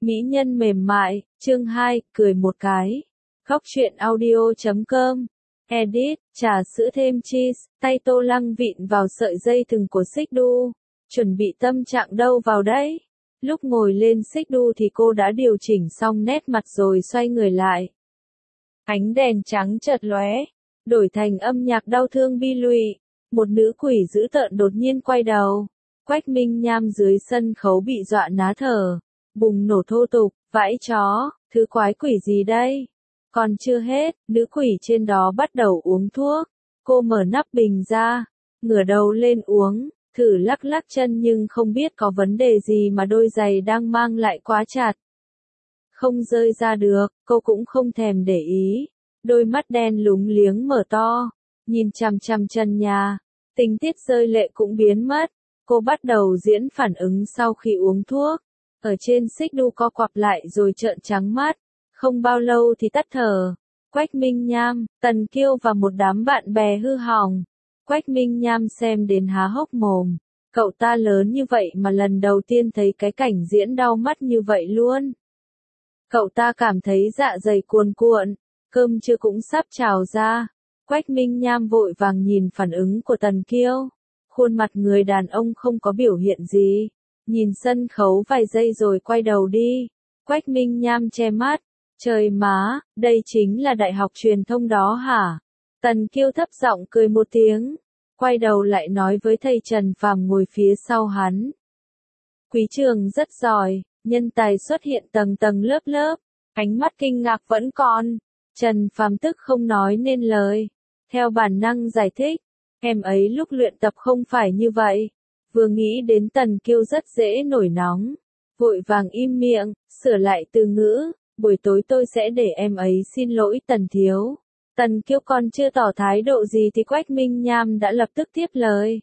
Mỹ nhân mềm mại, chương 2, cười một cái. Góc truyện audio.com. Edit, trà sữa thêm cheese, tay Tô Lăng vịn vào sợi dây thừng của xích đu. Chuẩn bị tâm trạng đâu vào đấy. Lúc ngồi lên xích đu thì cô đã điều chỉnh xong nét mặt rồi xoay người lại. Ánh đèn trắng chợt lóe, đổi thành âm nhạc đau thương bi lụy. Một nữ quỷ dữ tợn đột nhiên quay đầu. Quách Minh Nham dưới sân khấu bị dọa ná thở. Bùng nổ thô tục, vãi chó, thứ quái quỷ gì đây? Còn chưa hết, nữ quỷ trên đó bắt đầu uống thuốc. Cô mở nắp bình ra, ngửa đầu lên uống, thử lắc lắc chân nhưng không biết có vấn đề gì mà đôi giày đang mang lại quá chặt. Không rơi ra được, cô cũng không thèm để ý. Đôi mắt đen lúng liếng mở to, nhìn chằm chằm chân nhà. Tình tiết rơi lệ cũng biến mất. Cô bắt đầu diễn phản ứng sau khi uống thuốc. Ở trên xích đu co quặp lại rồi trợn trắng mắt. Không bao lâu thì tắt thở. Quách Minh Nham, Tần Kiêu và một đám bạn bè hư hỏng. Quách Minh Nham xem đến há hốc mồm. Cậu ta lớn như vậy mà lần đầu tiên thấy cái cảnh diễn đau mắt như vậy luôn. Cậu ta cảm thấy dạ dày cuồn cuộn, cơm trưa cũng sắp trào ra. Quách Minh Nham vội vàng nhìn phản ứng của Tần Kiêu. Khuôn mặt người đàn ông không có biểu hiện gì. Nhìn sân khấu vài giây rồi quay đầu đi. Quách Minh Nham che mắt. Trời má, đây chính là đại học truyền thông đó hả? Tần Kiêu thấp giọng cười một tiếng. Quay đầu lại nói với thầy Trần Phàm ngồi phía sau hắn. Quý trường rất giỏi, nhân tài xuất hiện tầng tầng lớp lớp. Ánh mắt kinh ngạc vẫn còn. Trần Phàm tức không nói nên lời. Theo bản năng giải thích. Em ấy lúc luyện tập không phải như vậy. Vừa nghĩ đến Tần Kiêu rất dễ nổi nóng. Vội vàng im miệng, sửa lại từ ngữ. Buổi tối tôi sẽ để em ấy xin lỗi Tần thiếu. Tần Kiêu còn chưa tỏ thái độ gì thì Quách Minh Nham đã lập tức tiếp lời.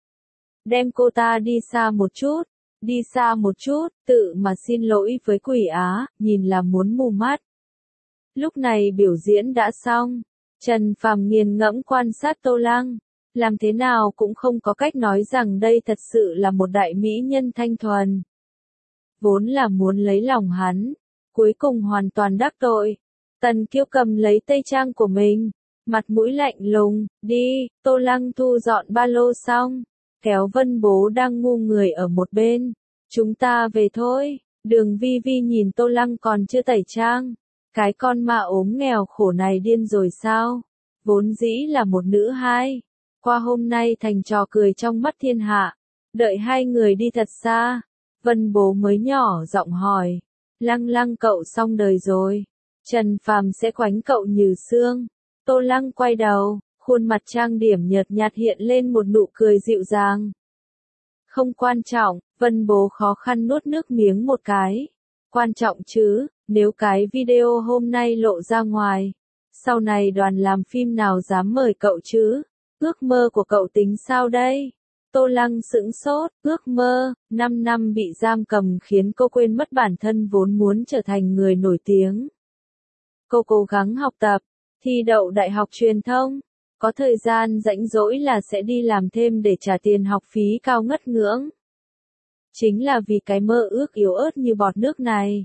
Đem cô ta đi xa một chút. Đi xa một chút, tự mà xin lỗi với quỷ Á, nhìn là muốn mù mắt. Lúc này biểu diễn đã xong. Trần Phàm nghiền ngẫm quan sát Tô Lăng. Làm thế nào cũng không có cách nói rằng đây thật sự là một đại mỹ nhân thanh thuần. Vốn là muốn lấy lòng hắn. Cuối cùng hoàn toàn đắc tội. Tần Kiêu cầm lấy tây trang của mình. Mặt mũi lạnh lùng, đi, Tô Lăng thu dọn ba lô xong. Kéo Vân Bố đang ngu người ở một bên. Chúng ta về thôi. Đường Vi Vi nhìn Tô Lăng còn chưa tẩy trang. Cái con ma ốm nghèo khổ này điên rồi sao? Vốn dĩ là một nữ hai. Qua hôm nay thành trò cười trong mắt thiên hạ. Đợi hai người đi thật xa. Vân Bố mới nhỏ giọng hỏi. Lăng Lăng cậu xong đời rồi. Trần Phàm sẽ quánh cậu như xương. Tô Lăng quay đầu, khuôn mặt trang điểm nhợt nhạt hiện lên một nụ cười dịu dàng. Không quan trọng, Vân Bố khó khăn nuốt nước miếng một cái. Quan trọng chứ, nếu cái video hôm nay lộ ra ngoài. Sau này đoàn làm phim nào dám mời cậu chứ? Ước mơ của cậu tính sao đây? Tô Lăng sững sốt, ước mơ, 5 năm bị giam cầm khiến cô quên mất bản thân vốn muốn trở thành người nổi tiếng. Cô cố gắng học tập, thi đậu đại học truyền thông, có thời gian rảnh rỗi là sẽ đi làm thêm để trả tiền học phí cao ngất ngưỡng. Chính là vì cái mơ ước yếu ớt như bọt nước này.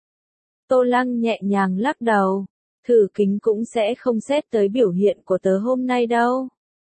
Tô Lăng nhẹ nhàng lắc đầu, thử kính cũng sẽ không xét tới biểu hiện của tớ hôm nay đâu.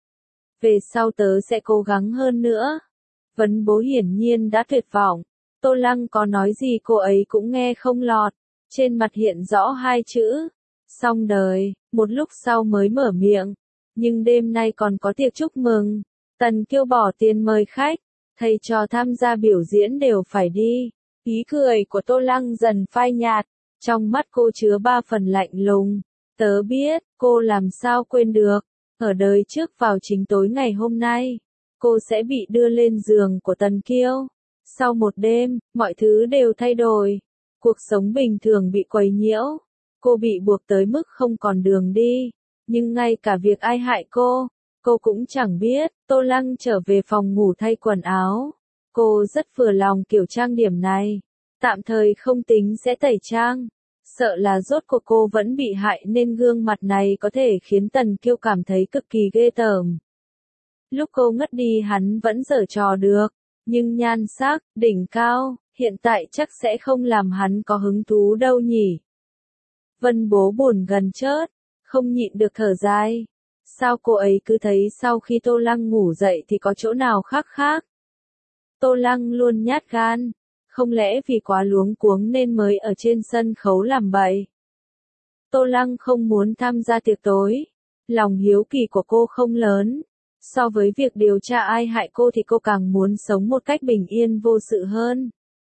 Về sau tớ sẽ cố gắng hơn nữa. Vân Bố hiển nhiên đã tuyệt vọng. Tô Lăng có nói gì cô ấy cũng nghe không lọt. Trên mặt hiện rõ hai chữ. Xong đời, một lúc sau mới mở miệng. Nhưng đêm nay còn có tiệc chúc mừng. Tần Kiêu bỏ tiền mời khách. Thầy trò tham gia biểu diễn đều phải đi. Ý cười của Tô Lăng dần phai nhạt. Trong mắt cô chứa 3 phần lạnh lùng. Tớ biết, cô làm sao quên được. Ở đời trước vào chính tối ngày hôm nay, cô sẽ bị đưa lên giường của Tần Kiêu. Sau một đêm, mọi thứ đều thay đổi. Cuộc sống bình thường bị quấy nhiễu. Cô bị buộc tới mức không còn đường đi. Nhưng ngay cả việc ai hại cô cũng chẳng biết. Tô Lăng trở về phòng ngủ thay quần áo. Cô rất vừa lòng kiểu trang điểm này. Tạm thời không tính sẽ tẩy trang. Sợ là rốt cuộc cô vẫn bị hại nên gương mặt này có thể khiến Tần Kiêu cảm thấy cực kỳ ghê tởm. Lúc cô ngất đi hắn vẫn giở trò được, nhưng nhan sắc, đỉnh cao, Hiện tại chắc sẽ không làm hắn có hứng thú đâu nhỉ. Vân Bố buồn gần chết, không nhịn được thở dài. Sao cô ấy cứ thấy sau khi Tô Lăng ngủ dậy thì có chỗ nào khác khác? Tô Lăng luôn nhát gan, không lẽ vì quá luống cuống nên mới ở trên sân khấu làm bậy? Tô Lăng không muốn tham gia tiệc tối. Lòng hiếu kỳ của cô không lớn. So với việc điều tra ai hại cô thì cô càng muốn sống một cách bình yên vô sự hơn.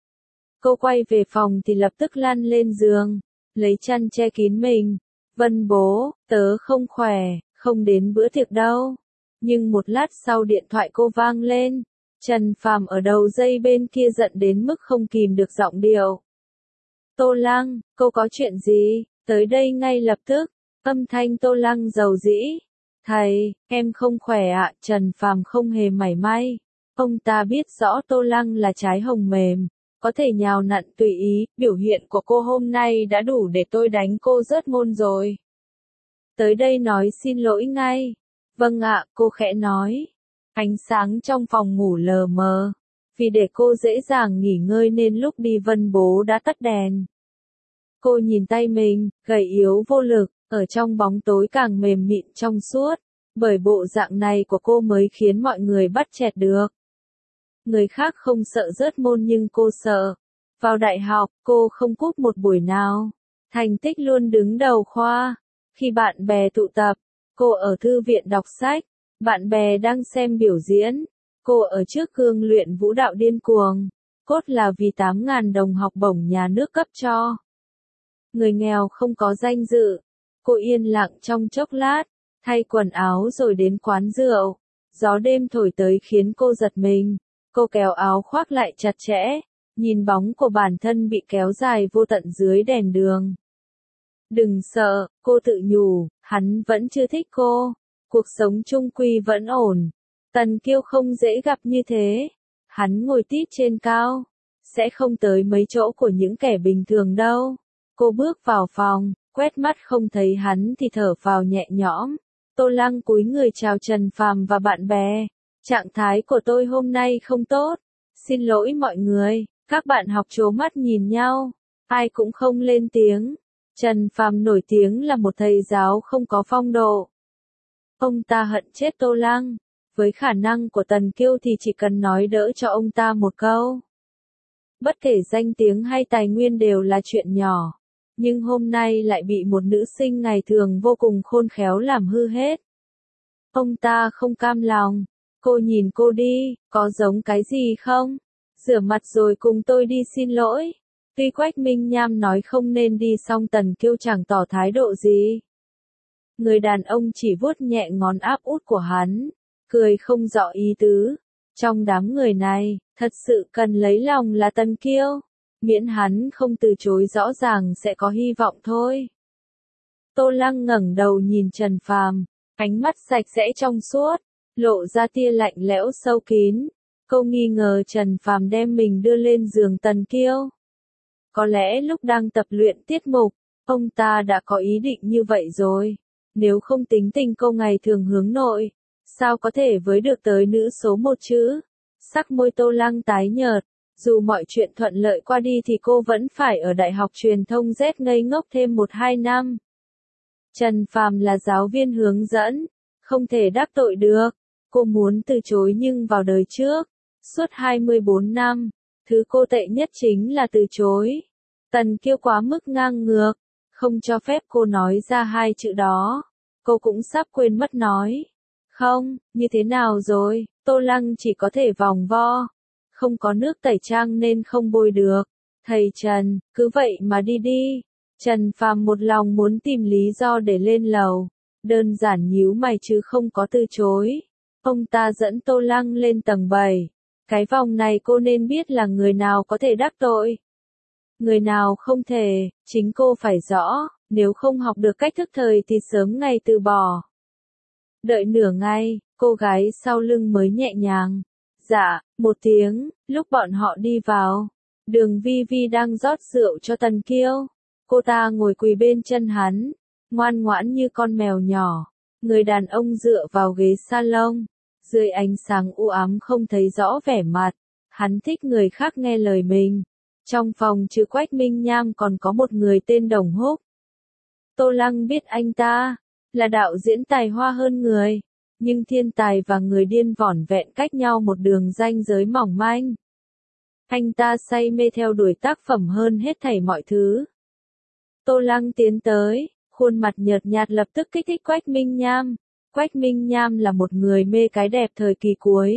Cô quay về phòng thì lập tức lăn lên giường, lấy chăn che kín mình. Vân Bố, tớ không khỏe, không đến bữa tiệc đâu. Nhưng một lát sau điện thoại cô vang lên. Trần Phàm ở đầu dây bên kia giận đến mức không kìm được giọng điệu. Tô Lăng, cô có chuyện gì? Tới đây ngay lập tức. Âm thanh Tô Lăng dầu dĩ. Thầy, em không khỏe ạ. Trần Phàm không hề mảy may. Ông ta biết rõ Tô Lăng là trái hồng mềm, có thể nhào nặn tùy ý. Biểu hiện của cô hôm nay đã đủ để tôi đánh cô rớt môn rồi. Tới đây nói xin lỗi ngay. Vâng ạ, cô khẽ nói. Ánh sáng trong phòng ngủ lờ mờ. Vì để cô dễ dàng nghỉ ngơi nên lúc đi Vân Bố đã tắt đèn. Cô nhìn tay mình, gầy yếu vô lực, ở trong bóng tối càng mềm mịn trong suốt. Bởi bộ dạng này của cô mới khiến mọi người bắt chẹt được. Người khác không sợ rớt môn nhưng cô sợ. Vào đại học, cô không cúp một buổi nào. Thành tích luôn đứng đầu khoa. Khi bạn bè tụ tập, cô ở thư viện đọc sách. Bạn bè đang xem biểu diễn. Cô ở trước gương luyện vũ đạo điên cuồng. Cốt là vì 8.000 đồng học bổng nhà nước cấp cho. Người nghèo không có danh dự. Cô yên lặng trong chốc lát, thay quần áo rồi đến quán rượu. Gió đêm thổi tới khiến cô giật mình. Cô kéo áo khoác lại chặt chẽ, nhìn bóng của bản thân bị kéo dài vô tận dưới đèn đường. Đừng sợ, cô tự nhủ, hắn vẫn chưa thích cô. Cuộc sống chung quy vẫn ổn. Tần Kiêu không dễ gặp như thế. Hắn ngồi tít trên cao. Sẽ không tới mấy chỗ của những kẻ bình thường đâu. Cô bước vào phòng, quét mắt không thấy hắn thì thở phào nhẹ nhõm. Tô Lăng cúi người chào Trần Phàm và bạn bè. Trạng thái của tôi hôm nay không tốt. Xin lỗi mọi người. Các bạn học trố mắt nhìn nhau. Ai cũng không lên tiếng. Trần Phàm nổi tiếng là một thầy giáo không có phong độ. Ông ta hận chết Tô Lăng. Với khả năng của Tần Kiêu thì chỉ cần nói đỡ cho ông ta một câu. Bất kể danh tiếng hay tài nguyên đều là chuyện nhỏ. Nhưng hôm nay lại bị một nữ sinh ngày thường vô cùng khôn khéo làm hư hết. Ông ta không cam lòng. Cô nhìn cô đi, có giống cái gì không? Rửa mặt rồi cùng tôi đi xin lỗi. Tuy Quách Minh Nham nói không nên đi song Tần Kiêu chẳng tỏ thái độ gì. Người đàn ông chỉ vuốt nhẹ ngón áp út của hắn, cười không rõ ý tứ. Trong đám người này, thật sự cần lấy lòng là Tần Kiêu. Miễn hắn không từ chối rõ ràng sẽ có hy vọng thôi. Tô Lăng ngẩng đầu nhìn Trần Phàm, ánh mắt sạch sẽ trong suốt, lộ ra tia lạnh lẽo sâu kín. Cô nghi ngờ Trần Phàm đem mình đưa lên giường Tần Kiêu. Có lẽ lúc đang tập luyện tiết mục, ông ta đã có ý định như vậy rồi. Nếu không tính tình cô ngày thường hướng nội, sao có thể với được tới nữ số 1 chứ? Sắc môi Tô Lăng tái nhợt. Dù mọi chuyện thuận lợi qua đi thì cô vẫn phải ở Đại học Truyền thông Z ngây ngốc thêm 1-2 năm. Trần Phàm là giáo viên hướng dẫn, không thể đắc tội được. Cô muốn từ chối nhưng vào đời trước, suốt 24 năm, thứ cô tệ nhất chính là từ chối. Tần Kiêu quá mức ngang ngược, không cho phép cô nói ra hai chữ đó. Cô cũng sắp quên mất nói. Không, như thế nào rồi? Tô Lăng chỉ có thể vòng vo. Không có nước tẩy trang nên không bôi được. Thầy Trần, cứ vậy mà đi đi. Trần Phàm một lòng muốn tìm lý do để lên lầu. Đơn giản nhíu mày chứ không có từ chối. Ông ta dẫn Tô Lăng lên tầng 7. Cái vòng này cô nên biết là người nào có thể đắc tội. Người nào không thể, chính cô phải rõ. Nếu không học được cách thức thời thì sớm ngày từ bỏ. Đợi nửa ngày, cô gái sau lưng mới nhẹ nhàng. Dạ, một tiếng, lúc bọn họ đi vào. Đường Vi Vi đang rót rượu cho Tần Kiêu. Cô ta ngồi quỳ bên chân hắn, ngoan ngoãn như con mèo nhỏ. Người đàn ông dựa vào ghế salon. Dưới ánh sáng u ám không thấy rõ vẻ mặt. Hắn thích người khác nghe lời mình. Trong phòng trừ Quách Minh Nham còn có một người tên Đồng Húc. Tô Lăng biết anh ta là đạo diễn tài hoa hơn người, nhưng thiên tài và người điên vỏn vẹn cách nhau một đường ranh giới mỏng manh. Anh ta say mê theo đuổi tác phẩm hơn hết thảy mọi thứ. Tô Lăng tiến tới, khuôn mặt nhợt nhạt lập tức kích thích Quách Minh Nham. Quách Minh Nham là một người mê cái đẹp thời kỳ cuối.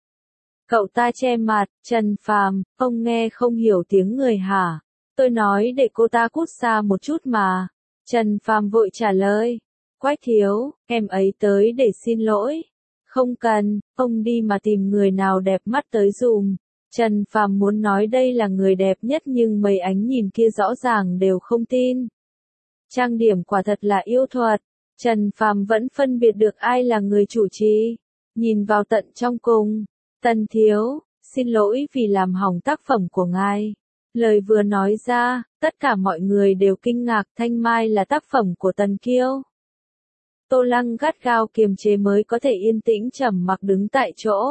Cậu ta che mặt, Trần Phàm, ông nghe không hiểu tiếng người hả? Tôi nói để cô ta cút xa một chút mà. Trần Phàm vội trả lời. Quách thiếu, em ấy tới để xin lỗi. Không cần, ông đi mà tìm người nào đẹp mắt tới dùm. Trần Phàm muốn nói đây là người đẹp nhất nhưng mấy ánh nhìn kia rõ ràng đều không tin. Trang điểm quả thật là yêu thuật. Trần Phàm vẫn phân biệt được ai là người chủ trì. Nhìn vào tận trong cùng. Tần thiếu, xin lỗi vì làm hỏng tác phẩm của ngài. Lời vừa nói ra, tất cả mọi người đều kinh ngạc. Thanh Mai là tác phẩm của Tần Kiêu. Tô Lăng gắt gao kiềm chế mới có thể yên tĩnh trầm mặc đứng tại chỗ.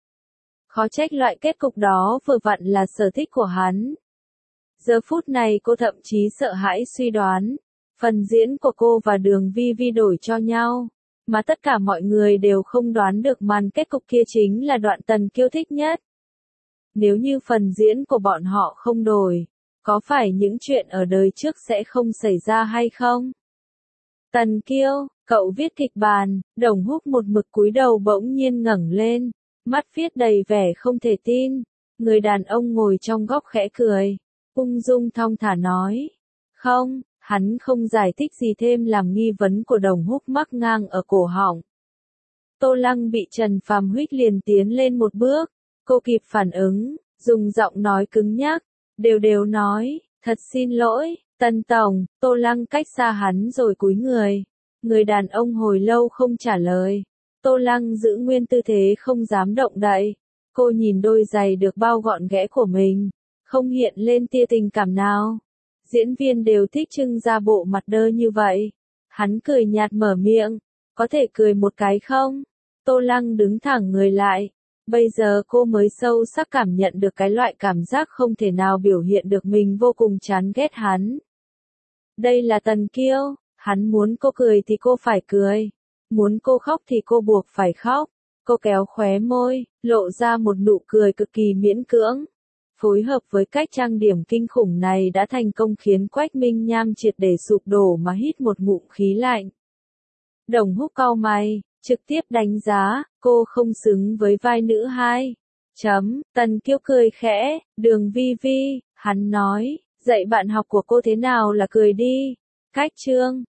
Khó trách loại kết cục đó vừa vặn là sở thích của hắn. Giờ phút này cô thậm chí sợ hãi suy đoán. Phần diễn của cô và Đường Vi Vi đổi cho nhau. Mà tất cả mọi người đều không đoán được màn kết cục kia chính là đoạn Tần Kiêu thích nhất. Nếu như phần diễn của bọn họ không đổi, có phải những chuyện ở đời trước sẽ không xảy ra hay không? Tần Kiêu, cậu viết kịch bản, Đồng Húc một mực cúi đầu bỗng nhiên ngẩng lên, mắt viết đầy vẻ không thể tin. Người đàn ông ngồi trong góc khẽ cười, ung dung thong thả nói. Không, hắn không giải thích gì thêm làm nghi vấn của Đồng Húc mắc ngang ở cổ họng. Tô Lăng bị Trần Phàm huých liền tiến lên một bước, cô kịp phản ứng, dùng giọng nói cứng nhắc, đều nói, thật xin lỗi, Tần Tổng. Tô Lăng cách xa hắn rồi cúi người. Người đàn ông hồi lâu không trả lời. Tô Lăng giữ nguyên tư thế không dám động đậy. Cô nhìn đôi giày được bao gọn ghẽ của mình, không hiện lên tia tình cảm nào. Diễn viên đều thích trưng ra bộ mặt đơ như vậy. Hắn cười nhạt mở miệng, có thể cười một cái không? Tô Lăng đứng thẳng người lại. Bây giờ cô mới sâu sắc cảm nhận được cái loại cảm giác không thể nào biểu hiện được mình vô cùng chán ghét hắn. Đây là Tần Kiêu, hắn muốn cô cười thì cô phải cười, muốn cô khóc thì cô buộc phải khóc. Cô kéo khóe môi, lộ ra một nụ cười cực kỳ miễn cưỡng. Phối hợp với cách trang điểm kinh khủng này đã thành công khiến Quách Minh Nham triệt để sụp đổ mà hít một ngụm khí lạnh. Đồng Húc cau mày, trực tiếp đánh giá, cô không xứng với vai nữ hai. Tần Kiêu cười khẽ, Đường Vi Vi, hắn nói, dạy bạn học của cô thế nào là cười đi. Cách chương